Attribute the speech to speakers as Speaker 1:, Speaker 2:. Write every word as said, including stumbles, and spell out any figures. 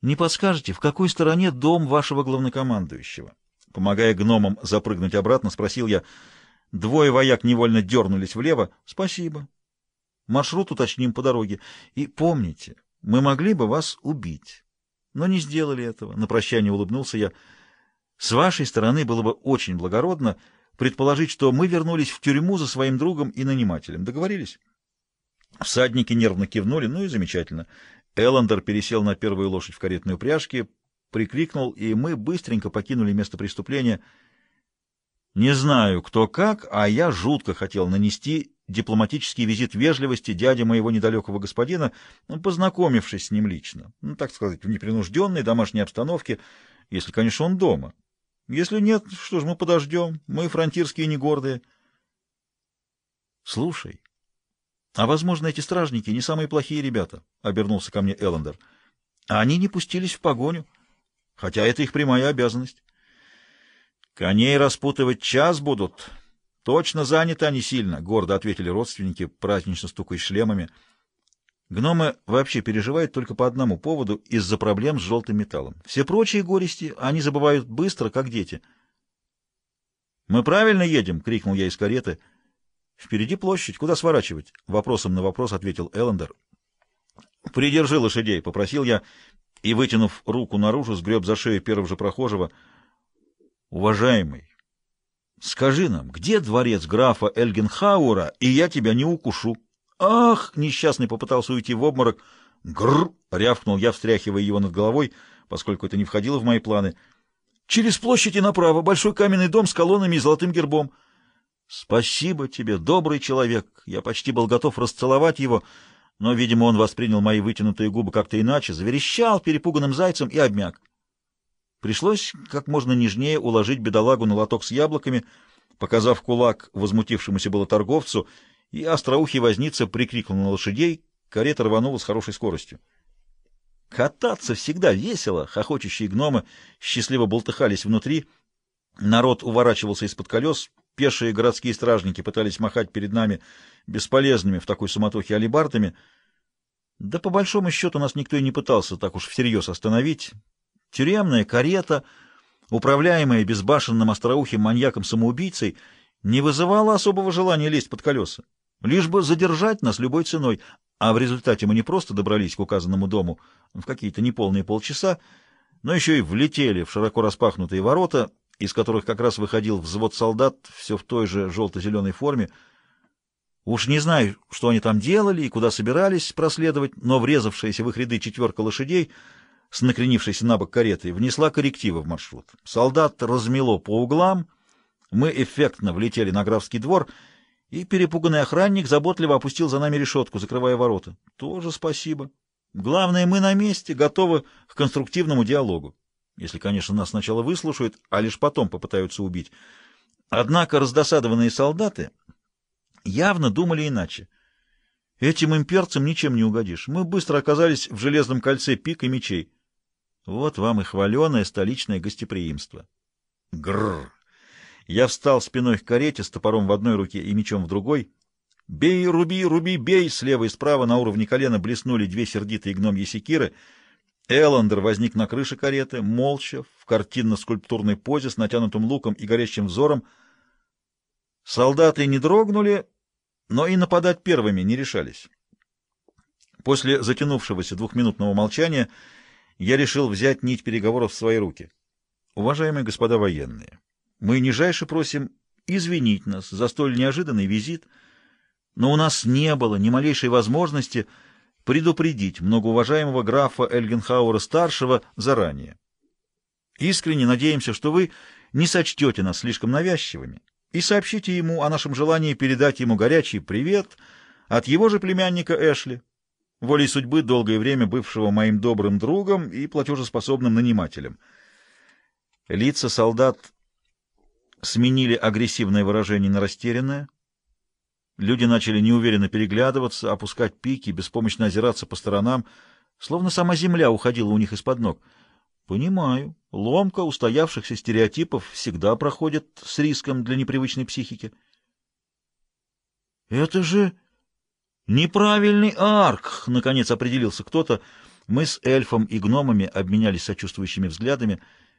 Speaker 1: Не подскажете, в какой стороне дом вашего главнокомандующего? Помогая гномам запрыгнуть обратно, спросил я. Двое вояк невольно дернулись влево. Спасибо. Маршрут уточним по дороге. И помните, мы могли бы вас убить, но не сделали этого. На прощание улыбнулся я. С вашей стороны было бы очень благородно предположить, что мы вернулись в тюрьму за своим другом и нанимателем. Договорились? Всадники нервно кивнули. Ну и замечательно. Эллендер пересел на первую лошадь в каретной упряжке, прикрикнул, и мы быстренько покинули место преступления. Не знаю, кто как, а я жутко хотел нанести дипломатический визит вежливости дяде моего недалекого господина, познакомившись с ним лично, ну, так сказать, в непринужденной домашней обстановке, если, конечно, он дома. Если нет, что ж, мы подождем, мы фронтирские не гордые. Слушай, а, возможно, эти стражники не самые плохие ребята, — обернулся ко мне Эллендер. А они не пустились в погоню, хотя это их прямая обязанность. Коней распутывать час будут. Точно заняты они сильно, — гордо ответили родственники, празднично стукая шлемами. Гномы вообще переживают только по одному поводу — из-за проблем с желтым металлом. Все прочие горести они забывают быстро, как дети. — Мы правильно едем? — крикнул я из кареты. — Впереди площадь. Куда сворачивать? — вопросом на вопрос ответил Эллендер. — Придержи лошадей, — попросил я, и, вытянув руку наружу, сгреб за шею первого же прохожего. — Уважаемый, скажи нам, где дворец графа Эльгенхауэра, и я тебя не укушу? Ах! Несчастный попытался уйти в обморок. Гррр! Рявкнул я, встряхивая его над головой, поскольку это не входило в мои планы. Через площадь и направо большой каменный дом с колоннами и золотым гербом. Спасибо тебе, добрый человек. Я почти был готов расцеловать его, но, видимо, он воспринял мои вытянутые губы как-то иначе, заверещал перепуганным зайцем и обмяк. Пришлось как можно нежнее уложить бедолагу на лоток с яблоками, показав кулак возмутившемуся было торговцу, и остроухий возница прикрикнул на лошадей, карета рванула с хорошей скоростью. Кататься всегда весело, хохочущие гномы счастливо болтыхались внутри, народ уворачивался из-под колес, пешие городские стражники пытались махать перед нами бесполезными в такой суматохе алебардами. Да по большому счету нас никто и не пытался так уж всерьез остановить. Тюремная карета, управляемая безбашенным остроухим маньяком-самоубийцей, не вызывала особого желания лезть под колеса, лишь бы задержать нас любой ценой, а в результате мы не просто добрались к указанному дому в какие-то неполные полчаса, но еще и влетели в широко распахнутые ворота, из которых как раз выходил взвод солдат, все в той же желто-зеленой форме. Уж не знаю, что они там делали и куда собирались проследовать, но врезавшаяся в их ряды четверка лошадей с накренившейся на бок каретой внесла коррективы в маршрут. Солдат размело по углам, мы эффектно влетели на графский двор, и перепуганный охранник заботливо опустил за нами решетку, закрывая ворота. Тоже спасибо. Главное, мы на месте, готовы к конструктивному диалогу. Если, конечно, нас сначала выслушают, а лишь потом попытаются убить. Однако раздосадованные солдаты явно думали иначе. Этим имперцам ничем не угодишь. Мы быстро оказались в железном кольце пик и мечей. Вот вам и хваленое столичное гостеприимство. Грррр! Я встал спиной к карете с топором в одной руке и мечом в другой. «Бей, руби, руби, бей!» Слева и справа на уровне колена блеснули две сердитые гномьи секиры. Эллендер возник на крыше кареты, молча, в картинно-скульптурной позе с натянутым луком и горящим взором. Солдаты не дрогнули, но и нападать первыми не решались. После затянувшегося двухминутного молчания я решил взять нить переговоров в свои руки. Уважаемые господа военные, мы нижайше просим извинить нас за столь неожиданный визит, но у нас не было ни малейшей возможности предупредить многоуважаемого графа Эльгенхауэра-старшего заранее. Искренне надеемся, что вы не сочтете нас слишком навязчивыми и сообщите ему о нашем желании передать ему горячий привет от его же племянника Эшли, волей судьбы долгое время бывшего моим добрым другом и платежеспособным нанимателем. Лица солдат сменили агрессивное выражение на растерянное. Люди начали неуверенно переглядываться, опускать пики, беспомощно озираться по сторонам, словно сама земля уходила у них из-под ног. Понимаю, ломка устоявшихся стереотипов всегда проходит с риском для непривычной психики. «Это же неправильный арк!» — наконец определился кто-то. Мы с эльфом и гномами обменялись сочувствующими взглядами.